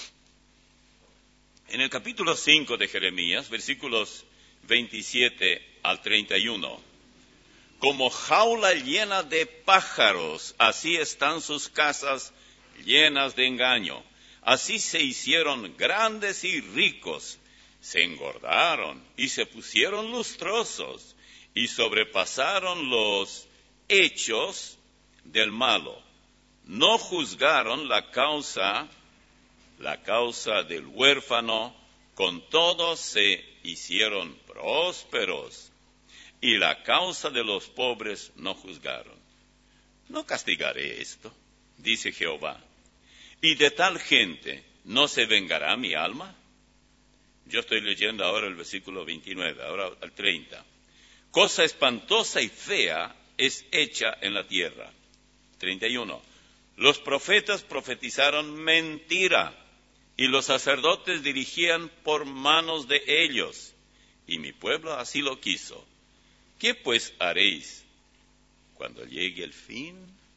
En el capítulo cinco de Jeremías, versículos veintisiete al treinta y uno, como jaula llena de pájaros, así están sus casas llenas de engaño. Así se hicieron grandes y ricos, se engordaron y se pusieron lustrosos y sobrepasaron los hechos del malo. No juzgaron la causa, la causa del huérfano, con todo se hicieron prósperos, y la causa de los pobres no juzgaron. No castigaré esto, dice Jehová, y de tal gente no se vengará mi alma. Yo estoy leyendo ahora el versículo veintinueve, ahora al treinta. Cosa espantosa y fea es hecha en la tierra. treinta y uno. Los profetas profetizaron mentira, y los sacerdotes dirigían por manos de ellos, y mi pueblo así lo quiso. ¿Qué pues haréis cuando llegue el fin?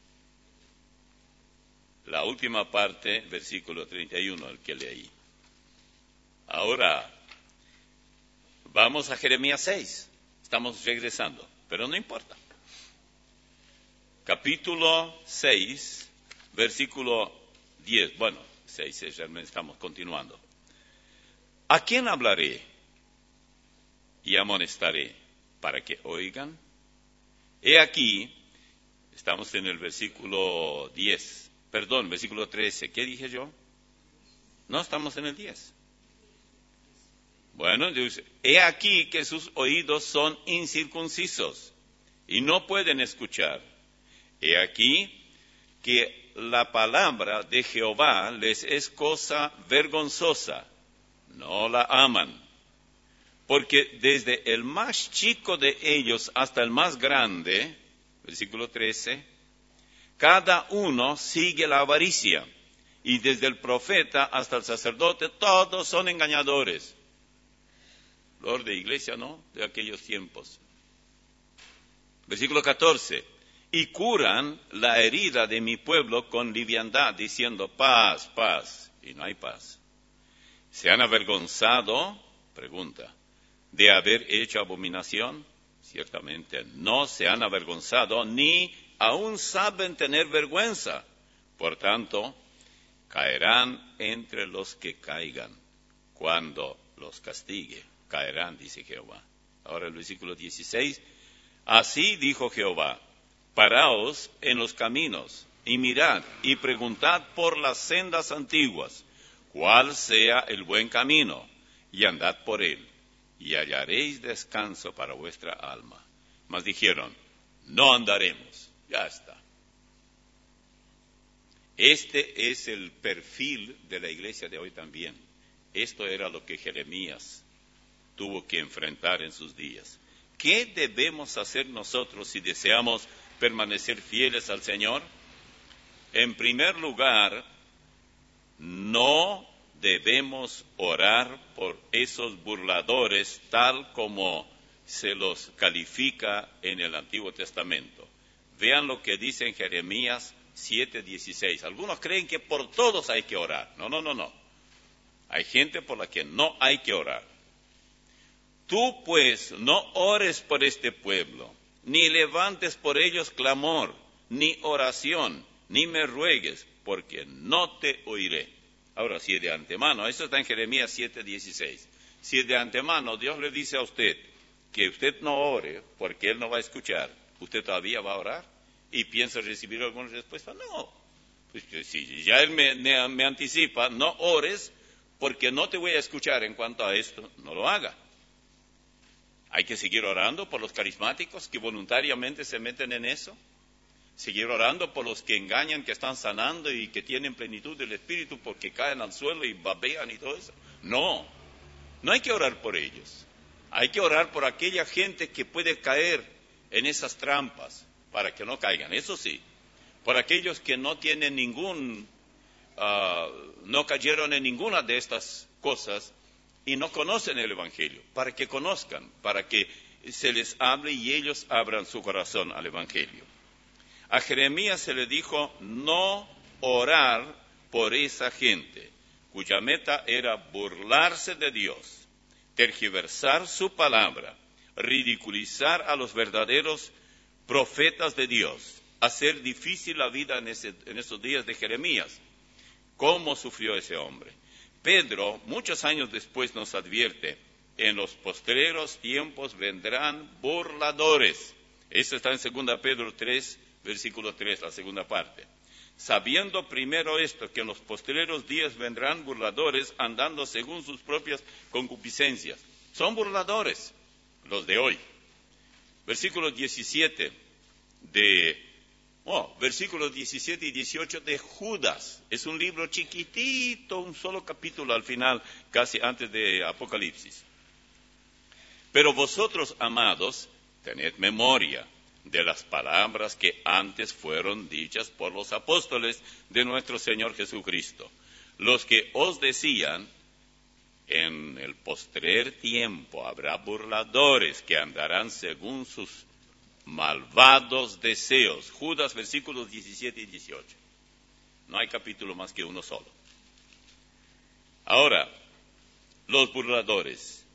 La última parte, versículo treinta y uno, el que leí. Ahora, vamos a Jeremías seis. Estamos regresando, pero no importa. Capítulo seis, versículo diez. Bueno, seis, seis, realmente estamos continuando. ¿A quién hablaré y amonestaré para que oigan? He aquí, estamos en el versículo diez, perdón, versículo trece. ¿Qué dije yo? No, estamos en el diez. Bueno, dice, he aquí que sus oídos son incircuncisos y no pueden escuchar. He aquí que la palabra de Jehová les es cosa vergonzosa, no la aman. Porque desde el más chico de ellos hasta el más grande, versículo trece, cada uno sigue la avaricia, y desde el profeta hasta el sacerdote, todos son engañadores. Flor de iglesia, ¿no? De aquellos tiempos. Versículo catorce. Y curan la herida de mi pueblo con liviandad, diciendo paz, paz, y no hay paz. ¿Se han avergonzado? Pregunta. ¿De haber hecho abominación? Ciertamente no se han avergonzado, ni aún saben tener vergüenza. Por tanto, caerán entre los que caigan. Cuando los castigue, caerán, dice Jehová. Ahora el versículo dieciséis. Así dijo Jehová, paraos en los caminos, y mirad, y preguntad por las sendas antiguas, cuál sea el buen camino, y andad por él, y hallaréis descanso para vuestra alma. Mas dijeron, no andaremos. Ya está. Este es el perfil de la iglesia de hoy también. Esto era lo que Jeremías tuvo que enfrentar en sus días. ¿Qué debemos hacer nosotros si deseamos permanecer fieles al Señor? En primer lugar, no debemos orar por esos burladores tal como se los califica en el Antiguo Testamento. Vean lo que dice en Jeremías siete dieciséis. Algunos creen que por todos hay que orar. No, no, no, no. Hay gente por la que no hay que orar. Tú pues no ores por este pueblo, ni levantes por ellos clamor, ni oración, ni me ruegues, porque no te oiré. Ahora, si de antemano, eso está en Jeremías siete dieciséis, si de antemano Dios le dice a usted que usted no ore porque Él no va a escuchar, ¿usted todavía va a orar? ¿Y piensa recibir alguna respuesta? No. Pues si ya Él me, me, me anticipa, no ores porque no te voy a escuchar en cuanto a esto, no lo haga. Hay que seguir orando por los carismáticos que voluntariamente se meten en eso. Seguir orando por los que engañan, que están sanando y que tienen plenitud del Espíritu porque caen al suelo y babean y todo eso. No, no hay que orar por ellos. Hay que orar por aquella gente que puede caer en esas trampas para que no caigan. Eso sí, por aquellos que no tienen ningún, uh, no cayeron en ninguna de estas cosas y no conocen el Evangelio, para que conozcan, para que se les hable y ellos abran su corazón al Evangelio. A Jeremías se le dijo no orar por esa gente, cuya meta era burlarse de Dios, tergiversar su palabra, ridiculizar a los verdaderos profetas de Dios, hacer difícil la vida en, ese, en esos días de Jeremías. ¿Cómo sufrió ese hombre? Pedro, muchos años después, nos advierte, en los postreros tiempos vendrán burladores. Eso está en segunda Pedro tres, versículo tres, la segunda parte. Sabiendo primero esto, que en los postreros días vendrán burladores andando según sus propias concupiscencias. Son burladores los de hoy. Versículo diecisiete de... Oh, versículos diecisiete y dieciocho de Judas. Es un libro chiquitito, un solo capítulo al final, casi antes de Apocalipsis. Pero vosotros, amados, tened memoria de las palabras que antes fueron dichas por los apóstoles de nuestro Señor Jesucristo, los que os decían, en el postrer tiempo habrá burladores que andarán según sus malvados deseos. Judas, versículos diecisiete y dieciocho. No hay capítulo más que uno solo. Ahora, los burladores.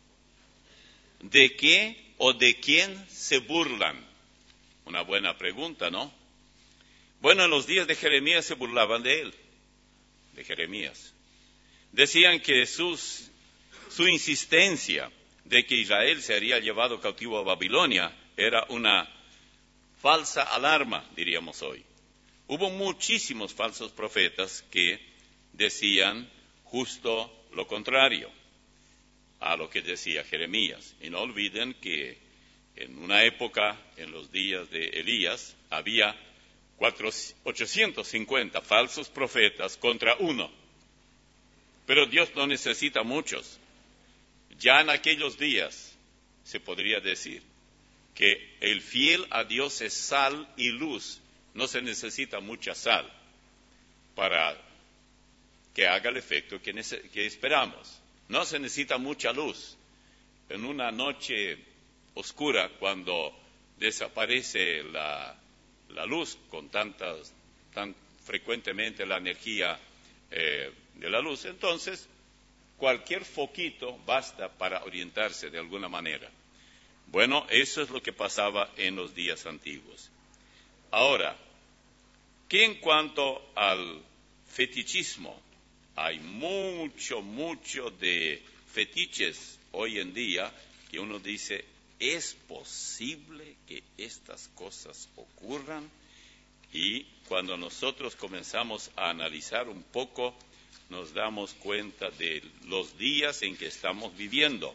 ¿De qué o de quién se burlan? Una buena pregunta, ¿no? Bueno, en los días de Jeremías se burlaban de él, de Jeremías. Decían que sus, su insistencia de que Israel sería llevado cautivo a Babilonia era una falsa alarma, diríamos hoy. Hubo muchísimos falsos profetas que decían justo lo contrario a lo que decía Jeremías. Y no olviden que en una época, en los días de Elías, había ochocientos cincuenta falsos profetas contra uno. Pero Dios no necesita muchos. Ya en aquellos días se podría decir que el fiel a Dios es sal y luz. No se necesita mucha sal para que haga el efecto que, nece- que esperamos. No se necesita mucha luz. En una noche oscura, cuando desaparece la, la luz con tantas, tan frecuentemente la energía eh, de la luz, entonces cualquier foquito basta para orientarse de alguna manera. Bueno, eso es lo que pasaba en los días antiguos. Ahora, ¿qué en cuanto al fetichismo? Hay mucho, mucho de fetiches hoy en día que uno dice, ¿es posible que estas cosas ocurran? Y cuando nosotros comenzamos a analizar un poco, nos damos cuenta de los días en que estamos viviendo.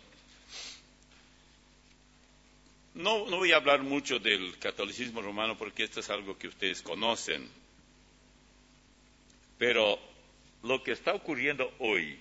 No, no voy a hablar mucho del catolicismo romano porque esto es algo que ustedes conocen. Pero lo que está ocurriendo hoy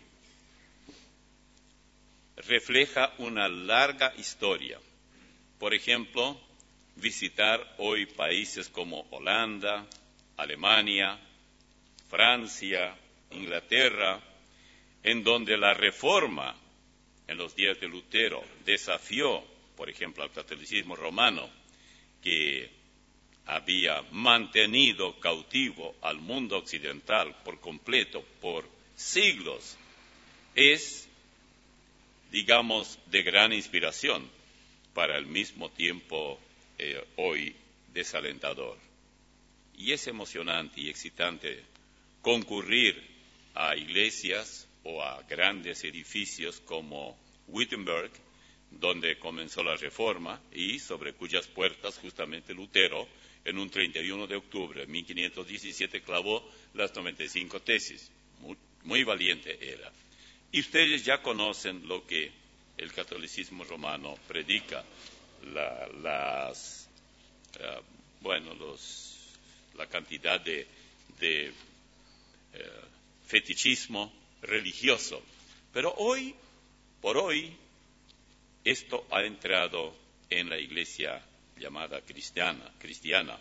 refleja una larga historia. Por ejemplo, visitar hoy países como Holanda, Alemania, Francia, Inglaterra, en donde la Reforma en los días de Lutero desafió, por ejemplo, al catolicismo romano, que había mantenido cautivo al mundo occidental por completo por siglos, es, digamos, de gran inspiración para el mismo tiempo eh, hoy desalentador. Y es emocionante y excitante concurrir a iglesias o a grandes edificios como Wittenberg, donde comenzó la Reforma y sobre cuyas puertas justamente Lutero, en un treinta y uno de octubre de mil quinientos diecisiete, clavó las noventa y cinco tesis. Muy, muy valiente era. Y ustedes ya conocen lo que el catolicismo romano predica, la, las, uh, bueno, los, la cantidad de, de uh, fetichismo religioso. Pero hoy, por hoy, esto ha entrado en la iglesia llamada cristiana. cristiana.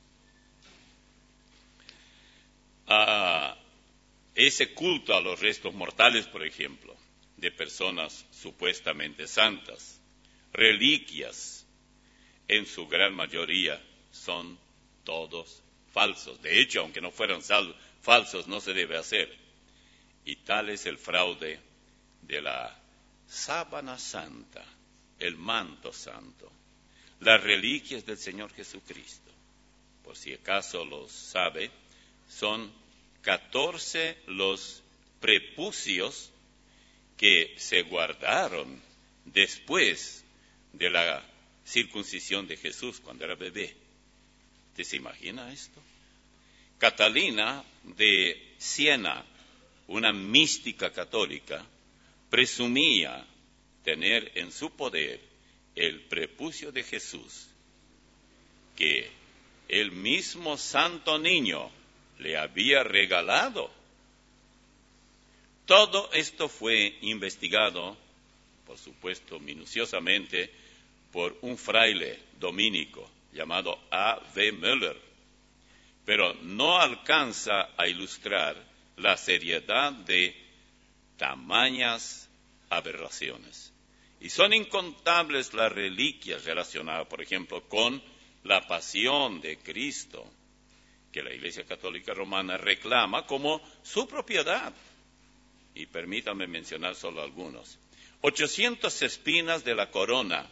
Ah, ese culto a los restos mortales, por ejemplo, de personas supuestamente santas, reliquias, en su gran mayoría son todos falsos. De hecho, aunque no fueran sal- falsos, no se debe hacer. Y tal es el fraude de la sábana santa, el manto santo, las reliquias del Señor Jesucristo. Por si acaso lo sabe, son catorce los prepucios que se guardaron después de la circuncisión de Jesús cuando era bebé. ¿Te se imagina esto? Catalina de Siena, una mística católica, presumía tener en su poder el prepucio de Jesús, que el mismo santo niño le había regalado. Todo esto fue investigado, por supuesto, minuciosamente, por un fraile dominico llamado A. V. Müller, pero no alcanza a ilustrar la seriedad de tamañas aberraciones. Y son incontables las reliquias relacionadas, por ejemplo, con la pasión de Cristo, que la Iglesia Católica Romana reclama como su propiedad. Y permítanme mencionar solo algunos. ochocientas espinas de la corona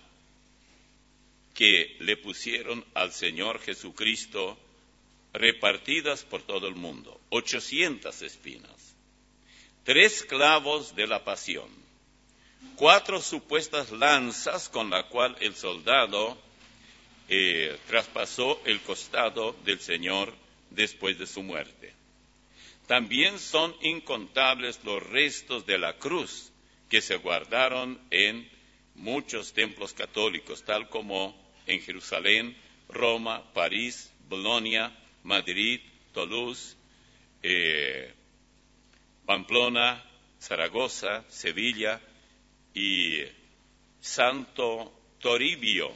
que le pusieron al Señor Jesucristo repartidas por todo el mundo. ochocientas espinas. Tres clavos de la pasión. Cuatro supuestas lanzas con la cual el soldado eh, traspasó el costado del Señor después de su muerte. También son incontables los restos de la cruz que se guardaron en muchos templos católicos, tal como en Jerusalén, Roma, París, Bolonia, Madrid, Toulouse, eh, Pamplona, Zaragoza, Sevilla y Santo Toribio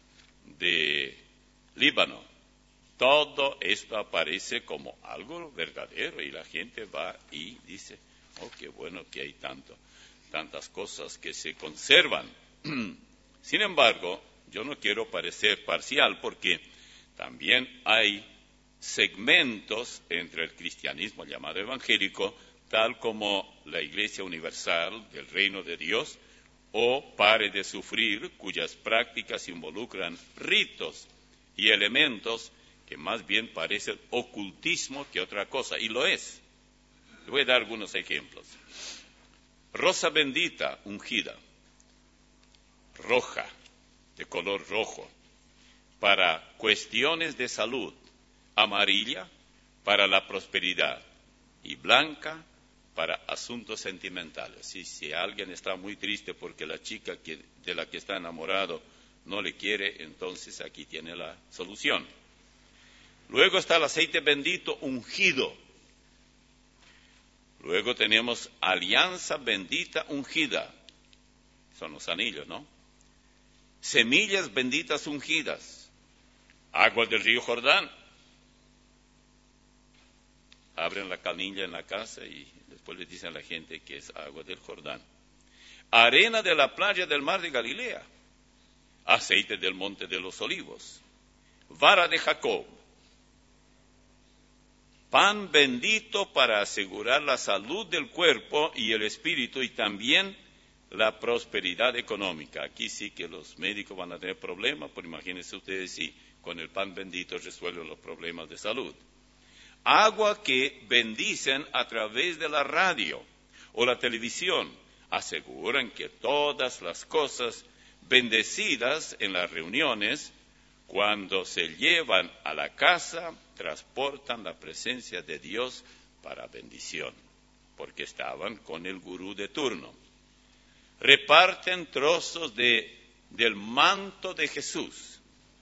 de Líbano. Todo esto aparece como algo verdadero y la gente va y dice, oh, qué bueno que hay tanto, tantas cosas que se conservan. Sin embargo, yo no quiero parecer parcial porque también hay segmentos entre el cristianismo llamado evangélico, tal como la Iglesia Universal del Reino de Dios, o Pare de Sufrir, cuyas prácticas involucran ritos y elementos que más bien parecen ocultismo que otra cosa, y lo es. Le voy a dar algunos ejemplos. Rosa bendita ungida, roja, de color rojo, para cuestiones de salud, amarilla para la prosperidad y blanca para asuntos sentimentales. Si, si alguien está muy triste porque la chica que, de la que está enamorado no le quiere, entonces aquí tiene la solución. Luego está el aceite bendito ungido. Luego tenemos alianza bendita ungida. Son los anillos, ¿no? Semillas benditas ungidas. Agua del río Jordán. Abren la canilla en la casa y les después le dicen a la gente que es agua del Jordán. Arena de la playa del mar de Galilea, aceite del monte de los olivos, vara de Jacob, pan bendito para asegurar la salud del cuerpo y el espíritu y también la prosperidad económica. Aquí sí que los médicos van a tener problemas, pero imagínense ustedes si con el pan bendito resuelven los problemas de salud. Agua que bendicen a través de la radio o la televisión. Aseguran que todas las cosas bendecidas en las reuniones, cuando se llevan a la casa, transportan la presencia de Dios para bendición, porque estaban con el gurú de turno. Reparten trozos de, del manto de Jesús,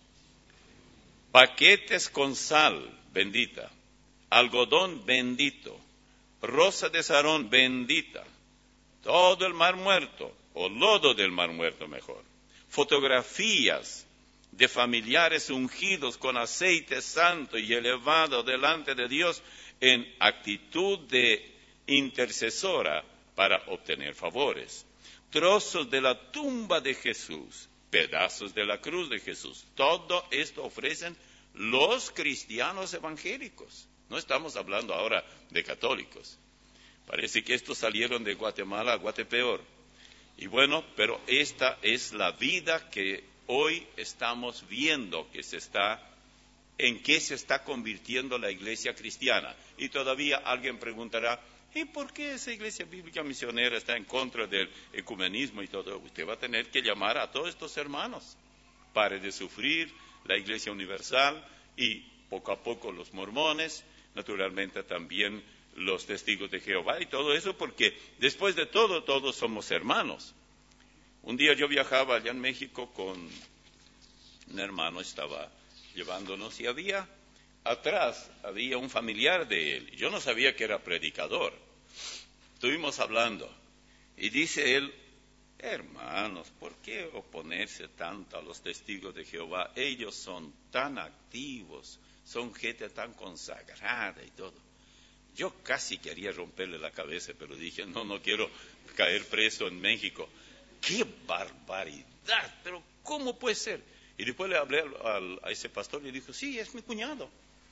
paquetes con sal bendita, algodón bendito, rosa de Sarón bendita, todo el mar muerto, o lodo del mar muerto mejor, fotografías de familiares ungidos con aceite santo y elevado delante de Dios en actitud de intercesora para obtener favores, trozos de la tumba de Jesús, pedazos de la cruz de Jesús. Todo esto ofrecen los cristianos evangélicos. No estamos hablando ahora de católicos. Parece que estos salieron de Guatemala a Guatepeor. Y bueno, pero esta es la vida que hoy estamos viendo que se está, en qué se está convirtiendo la iglesia cristiana. Y todavía alguien preguntará, ¿y por qué esa iglesia bíblica misionera está en contra del ecumenismo y todo? Usted va a tener que llamar a todos estos hermanos. Pare de sufrir la iglesia universal y poco a poco los mormones, naturalmente también los testigos de Jehová y todo eso, porque después de todo, todos somos hermanos. Un día yo viajaba allá en México con un hermano, estaba llevándonos y había, atrás había un familiar de él. Yo no sabía que era predicador. Estuvimos hablando y dice él, hermanos, ¿por qué oponerse tanto a los testigos de Jehová? Ellos son tan activos, son gente tan consagrada y todo. Yo casi quería romperle la cabeza, pero dije, no, no quiero caer preso en México. ¡Qué barbaridad! Pero ¿cómo puede ser? Y después le hablé al, al, a ese pastor y le dijo, sí, es mi cuñado.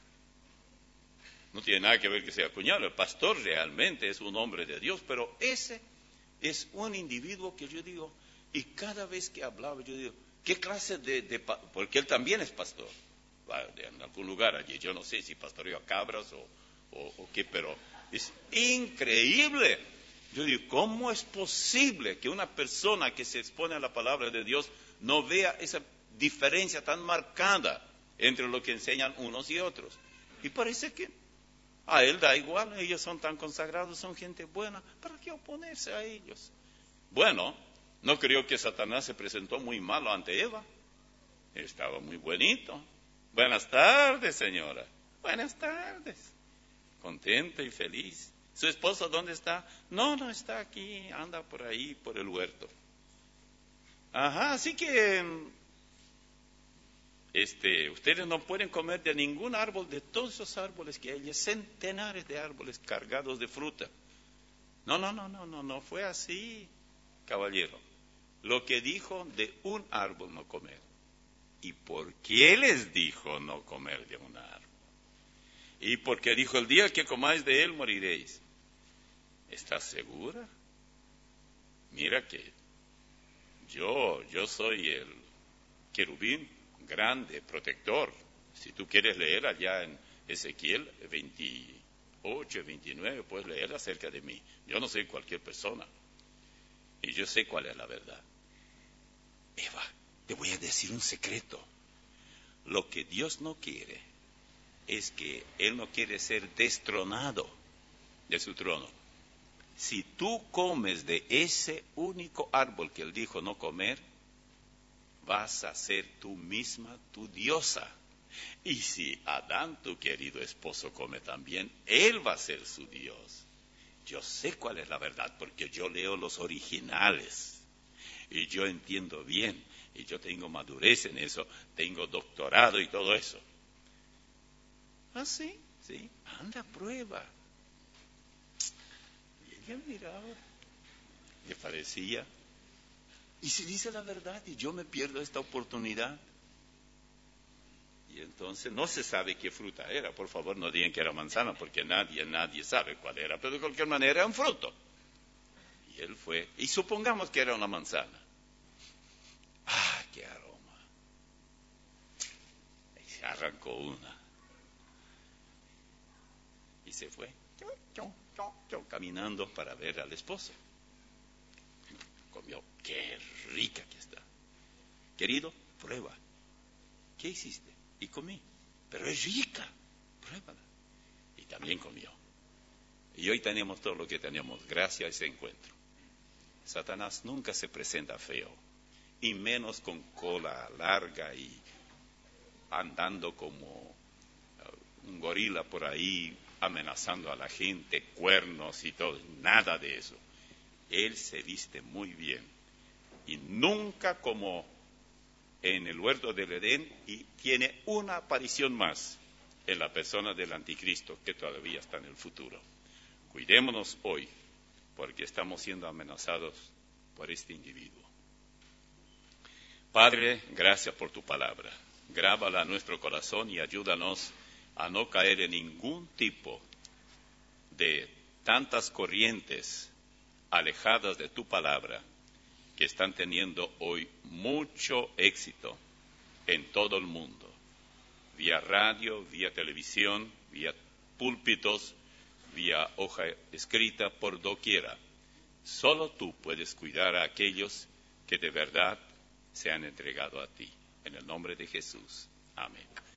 No tiene nada que ver que sea cuñado. El pastor realmente es un hombre de Dios, pero ese es un individuo que yo digo, y cada vez que hablaba yo digo, ¿qué clase de...? de porque él también es pastor. En algún lugar allí, yo no sé si pastoreó a cabras o... O, o qué, pero es increíble. Yo digo, ¿cómo es posible que una persona que se expone a la palabra de Dios no vea esa diferencia tan marcada entre lo que enseñan unos y otros? Y parece que a él da igual, ellos son tan consagrados, son gente buena, ¿para qué oponerse a ellos? Bueno, no creo que Satanás se presentó muy malo ante Eva, estaba muy bonito. Buenas tardes, señora, buenas tardes. Contenta y feliz. ¿Su esposo dónde está? No, no está aquí, anda por ahí, por el huerto. Ajá, así que este, ustedes no pueden comer de ningún árbol, de todos esos árboles que hay, centenares de árboles cargados de fruta. No, no, no, no, no, no fue así, caballero. Lo que dijo de un árbol no comer. ¿Y por qué les dijo no comer de un árbol? Y porque dijo, el día que comáis de él moriréis. ¿Estás segura? Mira que yo, yo soy el querubín grande, protector. Si tú quieres leer allá en Ezequiel veintiocho, veintinueve, puedes leer acerca de mí. Yo no soy cualquier persona. Y yo sé cuál es la verdad. Eva, te voy a decir un secreto. Lo que Dios no quiere es que Él no quiere ser destronado de su trono. Si tú comes de ese único árbol que Él dijo no comer, vas a ser tú misma tu diosa. Y si Adán, tu querido esposo, come también, Él va a ser su Dios. Yo sé cuál es la verdad, porque yo leo los originales. Y yo entiendo bien, y yo tengo madurez en eso, tengo doctorado y todo eso. Ah, sí, sí, anda, prueba. Y él miraba, le parecía. Y si dice la verdad y yo me pierdo esta oportunidad. Y entonces no se sabe qué fruta era. Por favor, no digan que era manzana, porque nadie, nadie sabe cuál era. Pero de cualquier manera era un fruto. Y él fue, y supongamos que era una manzana. ¡Ah, qué aroma! Y se arrancó una. Y se fue, caminando para ver al esposo. Comió, qué rica que está. Querido, prueba. ¿Qué hiciste? Y comí. Pero es rica, pruébala. Y también comió. Y hoy tenemos todo lo que tenemos gracias a ese encuentro. Satanás nunca se presenta feo, y menos con cola larga y andando como uh, un gorila por ahí, amenazando a la gente, cuernos y todo, nada de eso. Él se viste muy bien, y nunca como en el huerto del Edén, y tiene una aparición más en la persona del anticristo, que todavía está en el futuro. Cuidémonos hoy, porque estamos siendo amenazados por este individuo. Padre, gracias por tu palabra. Grábala en nuestro corazón y ayúdanos a no caer en ningún tipo de tantas corrientes alejadas de tu palabra que están teniendo hoy mucho éxito en todo el mundo, vía radio, vía televisión, vía púlpitos, vía hoja escrita, por doquiera. Solo tú puedes cuidar a aquellos que de verdad se han entregado a ti. En el nombre de Jesús. Amén.